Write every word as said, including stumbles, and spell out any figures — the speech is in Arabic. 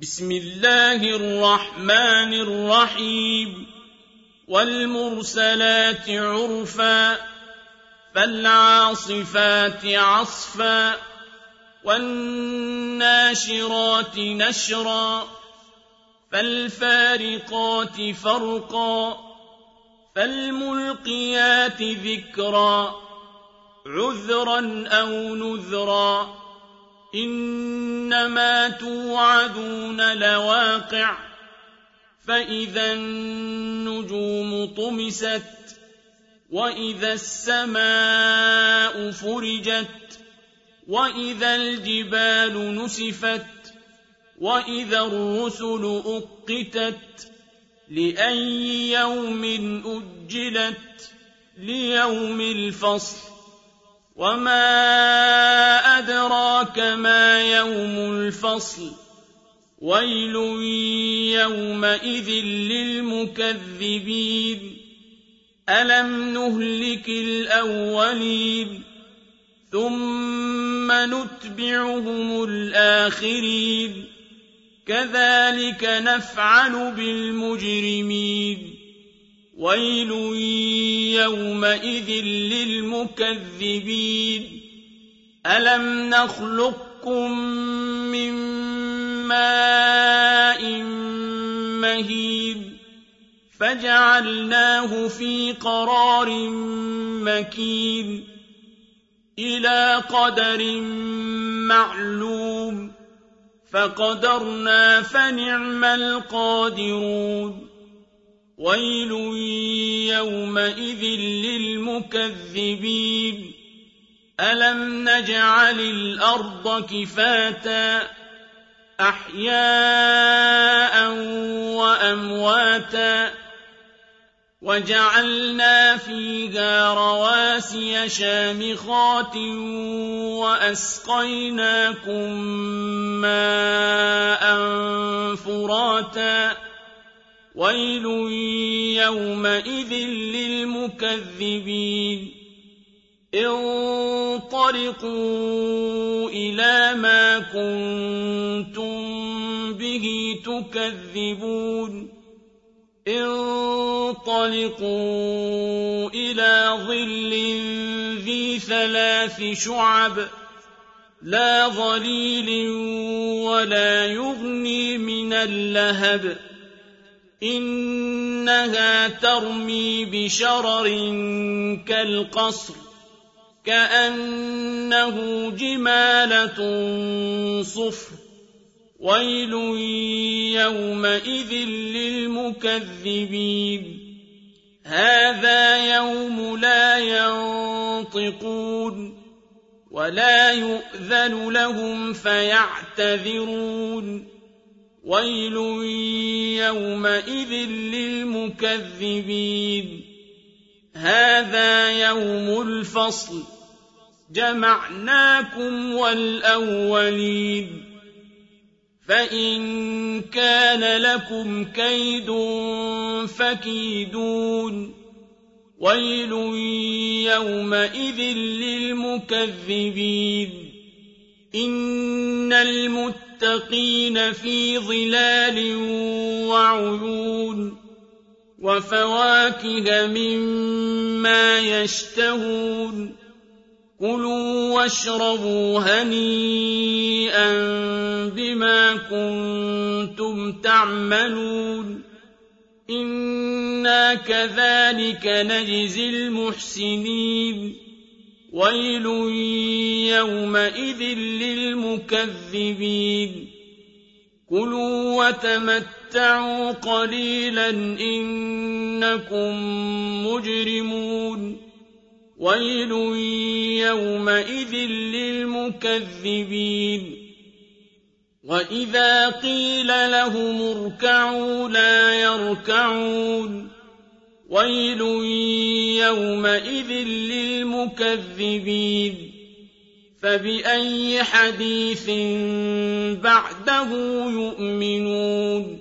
بسم الله الرحمن الرحيم والمرسلات عرفا فالعاصفات عصفا والناشرات نشرا فالفارقات فرقا فالملقيات ذكرا عذرا أو نذرا إنما توعدون لواقع فإذا النجوم طمست وإذا السماء فرجت وإذا الجبال نسفت وإذا الرسل أقتت لأي يوم أجلت ليوم الفصل وما أدراك ما يوم الفصل ويل يومئذ للمكذبين ألم نهلك الأولين ثم نتبعهم الآخرين كذلك نفعل بالمجرمين ويل يومئذ للمكذبين ألم نخلقكم من ماء مهين فجعلناه في قرار مكين إلى قدر معلوم فقدرنا فنعم القادرون ويل يومئذ للمكذبين ألم نجعل الأرض كفاتا أحياء وأمواتا وجعلنا فيها رواسي شامخات وأسقيناكم ماء فراتا ويل يومئذ للمكذبين انطلقوا إلى ما كنتم به تكذبون انطلقوا إلى ظل ذي ثلاث شعب لا ظليل ولا يغني من اللهب إنها ترمي بشرر كالقصر كأنه جمالة صفر ويل يومئذ للمكذبين هذا يوم لا ينطقون ولا يؤذن لهم فيعتذرون ويل يومئذ للمكذبين هذا يوم الفصل جمعناكم والأولين فإن كان لكم كيد فكيدون ويل يومئذ للمكذبين إن المتقين في ظلال وعيون وفواكه مما يشتهون كلوا واشربوا هنيئا بما كنتم تعملون إنا كذلك نجزي المحسنين ويل يومئذ للمكذبين كلوا وتمتعوا قليلا إنكم مجرمون ويل يومئذ للمكذبين وإذا قيل لهم اركعوا لا يركعون ويل يومئذ للمكذبين فبأي حديث بعده يؤمنون